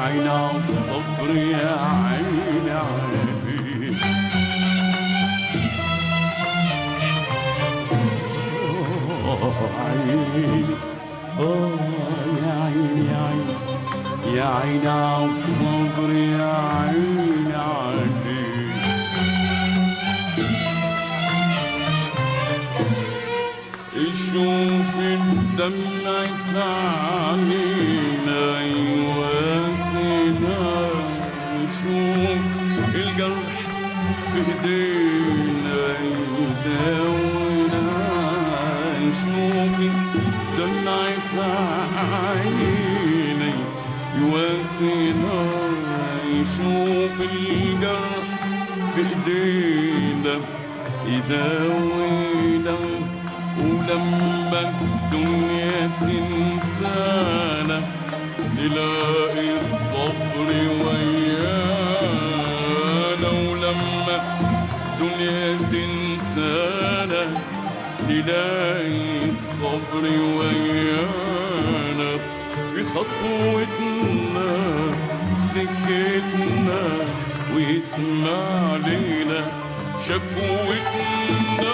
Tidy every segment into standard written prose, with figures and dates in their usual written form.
عيني عالصبر يا عيني عليك. عيني يا عيني يا عيني يا عيني عالصبر يا عيني عليك. شوف الدمع في عينينا يواسينا، شوف الجرح في ايدينا يداوينا، شوف الدمع في عينينا يواسينا، يشوف الجرح في ايدينا يداوينا. ولما الدنيا تنسانا نلاقي الصبر ويانا، ولما الدنيا تنسانا نلاقي الصبر ويانا. في خطوتنا في سكتنا ويسمع لينا شكوتنا،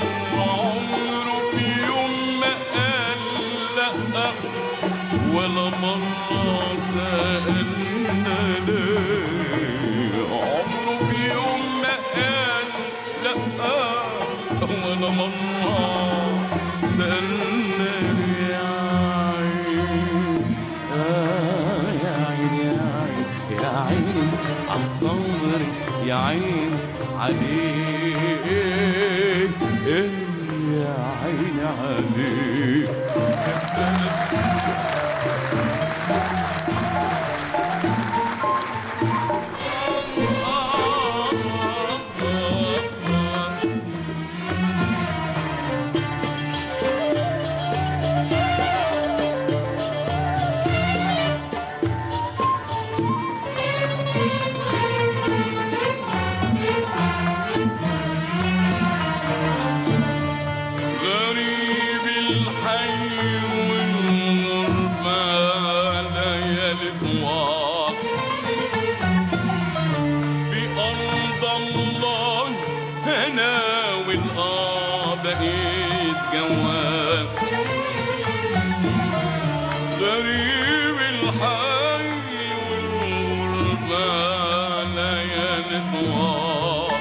ولا مرة سألنا ليه، عمره في يوم ما قال لأ، ولا مرة سألنا ليه. يا عيني يا عيني يا عيني عالصبر يا عيني عليك، يا عيني عليك. غريب الحي والغربة ليالي طوال،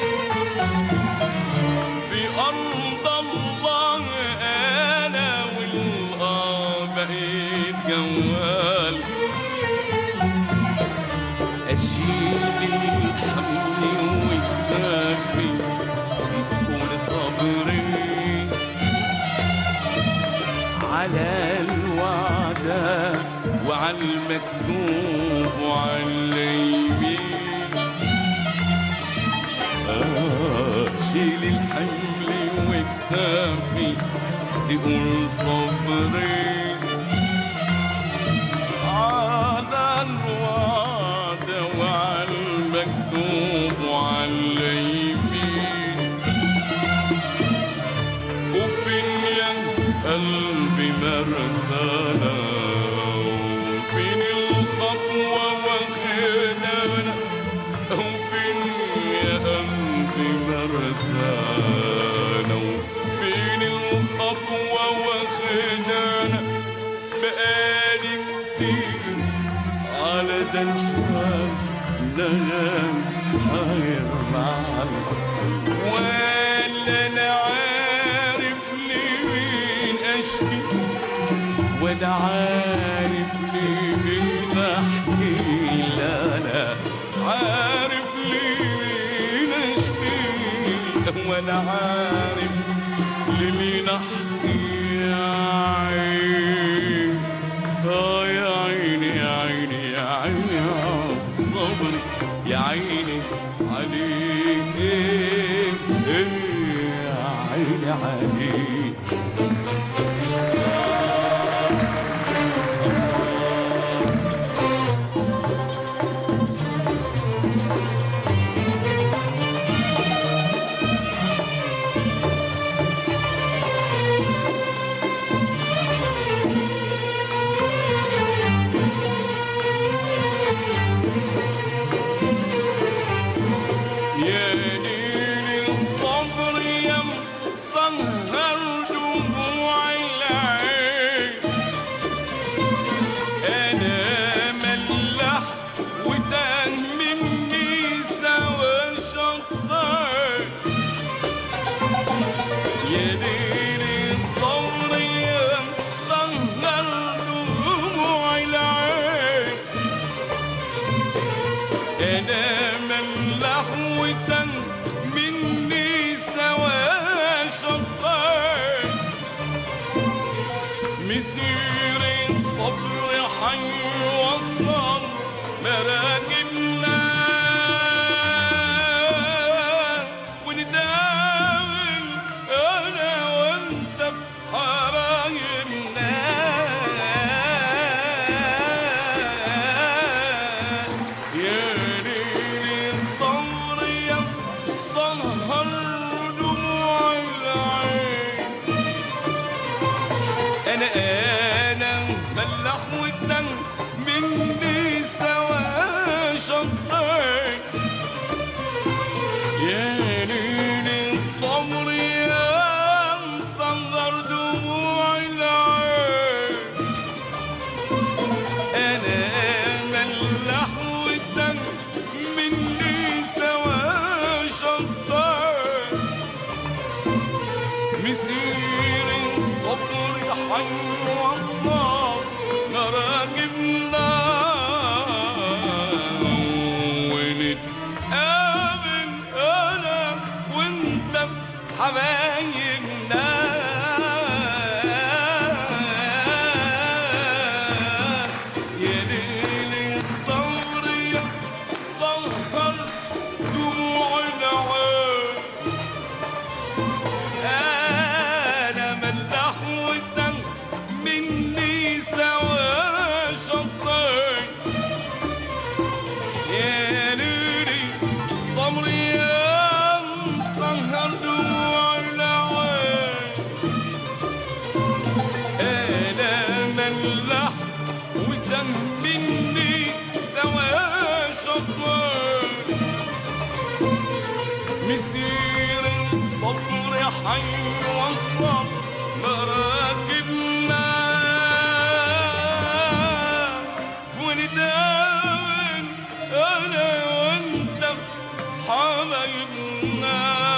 في أرض الله أنا بقيت جوال. أشيل الحمل وكتافي بتقول صبري على الوعدة وعلى المكتوب وعلى اليمين. شيل الحمل وكتافي تقول صبري على الوعدة وعلى المكتوب وعلى اليمين. وفين يا قلبي مرسانا، وفين الخطوة واخدانا، وفين يا قلبي مرسانا، وفين الخطوة واخدانا. بقالي كتير على ده الحال نغم غير معنا، ولا انا عارف لمين اشكي، ولا عارف لمين احكي. لا انا عارف لمين اشكي، ولا عارف لمين احكي. يا عيني يا عيني يا عيني يا عيني عالصبر يا عيني عليك، يا عيني عليك. مراكبنا ونتقابل انا وانت بحبايبنا. يا ليل الصبر يا سهر دموع العين، انا ملح والدم مني سوا شطين. يا ليل الصبر يا مسهر دموع العين، انا ملح والدم مني سوا شطين. مسير الصبر حي وصار مراكبنا ونتقابل انا وانت بحبايبنا. يا ليل الصبر يا سهر دموع العين، انا ملح والدم مني سوا شطين. يا ليلي صبر يا مسهر دموع العين، انا ملح والدم مني سوا شطين. مسير الصبر حي وصل مراكبنا ونتقابل انا وانت بحبايبنا.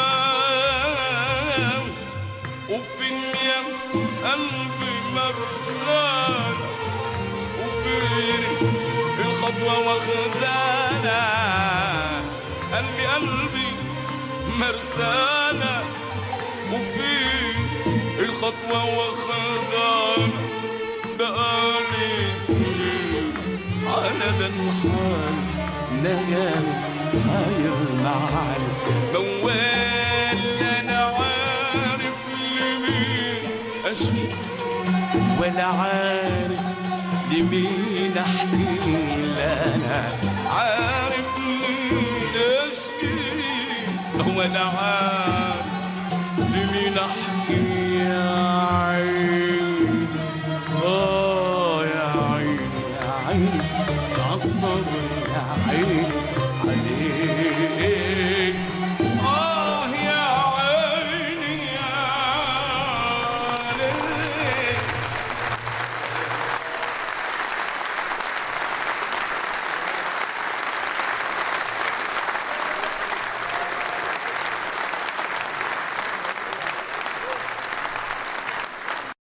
وفين يا قلبي مرسال، وفين الخطوة واخدانا. قلبي مرسانة، وفين الخطوة واخدانا. بقالي سنين على ده الحال، نيام حاير معاك موال. انا عارف لمين اشكي ولا عارف لمين احكي. لا انا عارف لمين اشكي ولا عارف لمين احكي. يا عيني يا عيني يا عيني عالصبر، يا عيني عليك.